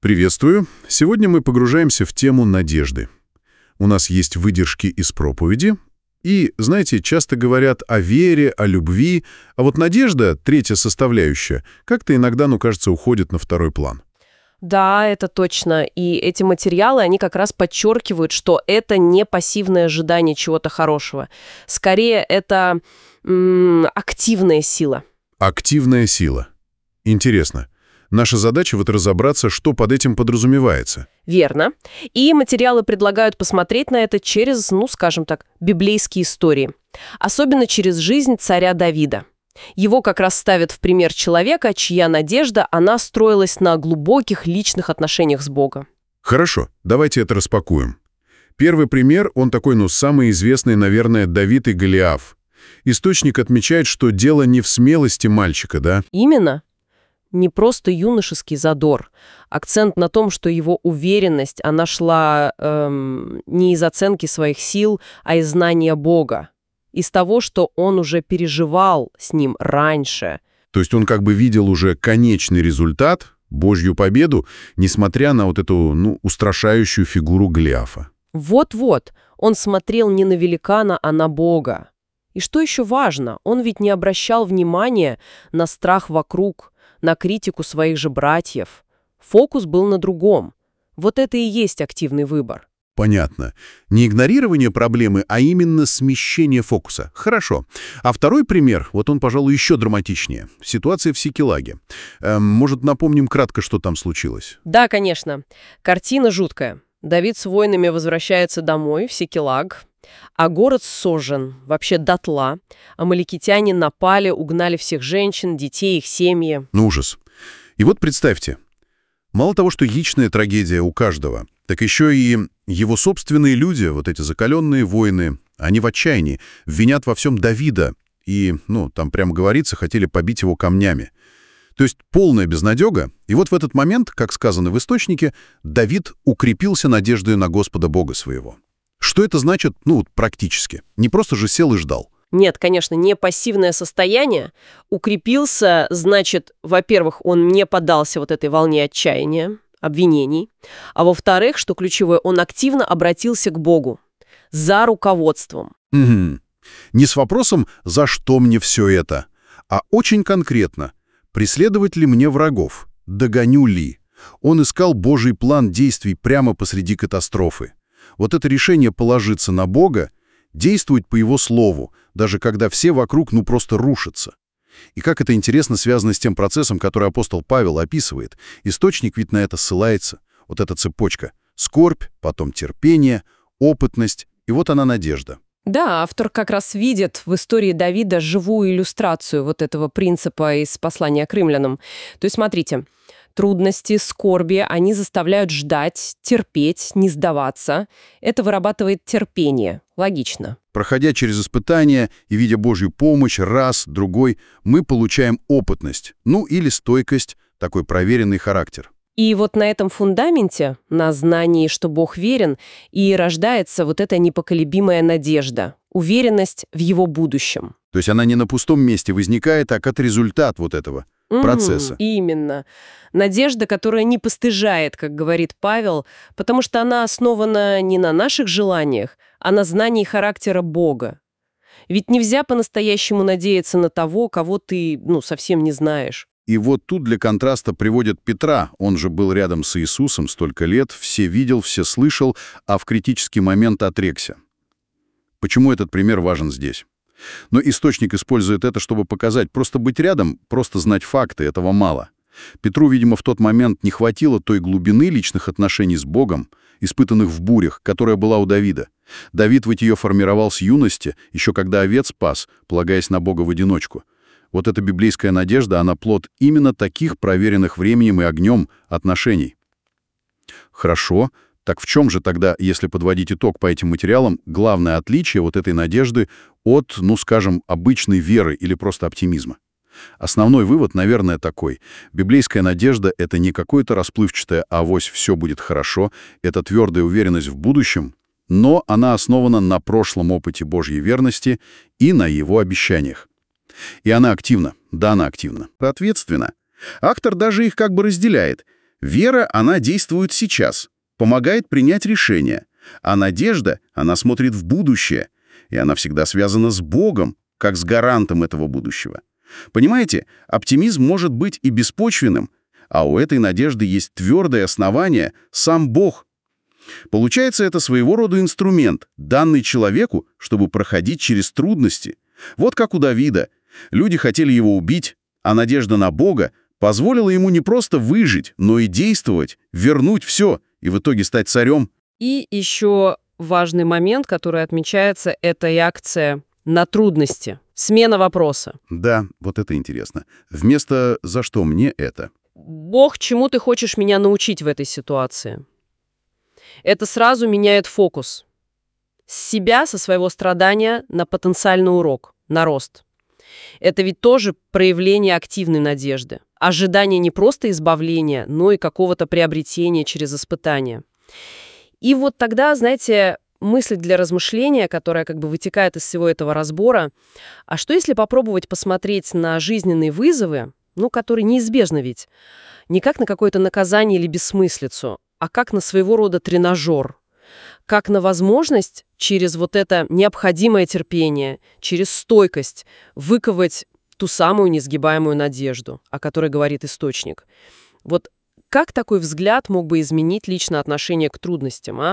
Приветствую! Сегодня мы погружаемся в тему надежды. У нас есть выдержки из проповеди, и, знаете, часто говорят о вере, о любви, а вот надежда, третья составляющая, как-то иногда, кажется, уходит на второй план. Да, это точно. И эти материалы, они как раз подчеркивают, что это не пассивное ожидание чего-то хорошего. Скорее, это активная сила. Активная сила. Интересно. Наша задача вот разобраться, что под этим подразумевается. Верно. И материалы предлагают посмотреть на это через, скажем так, библейские истории. Особенно через жизнь царя Давида. Его как раз ставят в пример человека, чья надежда, она строилась на глубоких личных отношениях с Богом. Хорошо, давайте это распакуем. Первый пример, он такой, самый известный, наверное, Давид и Голиаф. Источник отмечает, что дело не в смелости мальчика, да? Именно. Не просто юношеский задор. Акцент на том, что его уверенность, она шла не из оценки своих сил, а из знания Бога. Из того, что он уже переживал с ним раньше. То есть он как бы видел уже конечный результат, Божью победу, несмотря на вот эту, устрашающую фигуру Голиафа. Вот-вот, он смотрел не на великана, а на Бога. И что еще важно, он ведь не обращал внимания на страх вокруг, на критику своих же братьев. Фокус был на другом. Вот это и есть активный выбор. Понятно. Не игнорирование проблемы, а именно смещение фокуса. Хорошо. А второй пример, вот он, пожалуй, еще драматичнее. Ситуация в Сикелаге. Может, напомним кратко, что там случилось? Да, конечно. Картина жуткая. Давид с воинами возвращается домой, в Сикелаг, а город сожжен, вообще дотла. Амаликитяне напали, угнали всех женщин, детей, их семьи. Ужас. И вот представьте, мало того, что яичная трагедия у каждого, так еще и его собственные люди, вот эти закаленные воины, они в отчаянии, винят во всем Давида и, там прямо говорится, хотели побить его камнями. То есть полная безнадега, и вот в этот момент, как сказано в источнике, Давид укрепился надеждой на Господа Бога своего. Что это значит, практически? Не просто же сел и ждал. Нет, конечно, не пассивное состояние. Укрепился, значит, во-первых, он не поддался вот этой волне отчаяния, обвинений, а во-вторых, что ключевое, он активно обратился к Богу за руководством. Угу. Не с вопросом «за что мне все это?», а очень конкретно «преследовать ли мне врагов? Догоню ли?». Он искал Божий план действий прямо посреди катастрофы. Вот это решение положиться на Бога, действовать по Его слову, даже когда все вокруг просто рушатся. И как это интересно связано с тем процессом, который апостол Павел описывает. Источник ведь на это ссылается. Вот эта цепочка. Скорбь, потом терпение, опытность, и вот она надежда. Да, автор как раз видит в истории Давида живую иллюстрацию вот этого принципа из послания к римлянам. То есть, смотрите, трудности, скорби, они заставляют ждать, терпеть, не сдаваться. Это вырабатывает терпение. Логично. Проходя через испытания и видя Божью помощь раз, другой, мы получаем опытность, или стойкость, такой проверенный характер. И вот на этом фундаменте, на знании, что Бог верен, и рождается вот эта непоколебимая надежда, уверенность в Его будущем. То есть она не на пустом месте возникает, а как результат вот этого процесса. Именно. Надежда, которая не постыжает, как говорит Павел, потому что она основана не на наших желаниях, а на знании характера Бога. Ведь нельзя по-настоящему надеяться на того, кого ты, совсем не знаешь. И вот тут для контраста приводят Петра, он же был рядом с Иисусом столько лет, все видел, все слышал, а в критический момент отрекся. Почему этот пример важен здесь? Но источник использует это, чтобы показать, просто быть рядом, просто знать факты, этого мало. Петру, видимо, в тот момент не хватило той глубины личных отношений с Богом, испытанных в бурях, которая была у Давида. Давид ведь ее формировал с юности, еще когда овец пас, полагаясь на Бога в одиночку. Вот эта библейская надежда, она плод именно таких проверенных временем и огнем отношений. Хорошо. Так в чем же тогда, если подводить итог по этим материалам, главное отличие вот этой надежды от, обычной веры или просто оптимизма? Основной вывод, наверное, такой. Библейская надежда — это не какое-то расплывчатое «авось все будет хорошо», это твердая уверенность в будущем, но она основана на прошлом опыте Божьей верности и на Его обещаниях. И она активна, да, она активна, ответственна. Автор даже их как бы разделяет. Вера, она действует сейчас, помогает принять решение. А надежда, она смотрит в будущее, и она всегда связана с Богом, как с гарантом этого будущего. Понимаете, оптимизм может быть и беспочвенным, а у этой надежды есть твердое основание — сам Бог. Получается, это своего рода инструмент, данный человеку, чтобы проходить через трудности. Вот как у Давида. Люди хотели его убить, а надежда на Бога позволила ему не просто выжить, но и действовать, вернуть все и в итоге стать царем. И еще важный момент, который отмечается, это реакция на трудности. Смена вопроса. Да, вот это интересно. Вместо «за что мне это?» Бог, чему ты хочешь меня научить в этой ситуации? Это сразу меняет фокус. С себя, со своего страдания на потенциальный урок, на рост. Это ведь тоже проявление активной надежды. Ожидание не просто избавления, но и какого-то приобретения через испытания. И вот тогда, знаете, мысль для размышления, которая как бы вытекает из всего этого разбора, а что если попробовать посмотреть на жизненные вызовы, которые неизбежны ведь, не как на какое-то наказание или бессмыслицу, а как на своего рода тренажер, как на возможность через вот это необходимое терпение, через стойкость выковать ту самую несгибаемую надежду, о которой говорит источник. Вот как такой взгляд мог бы изменить личное отношение к трудностям, а?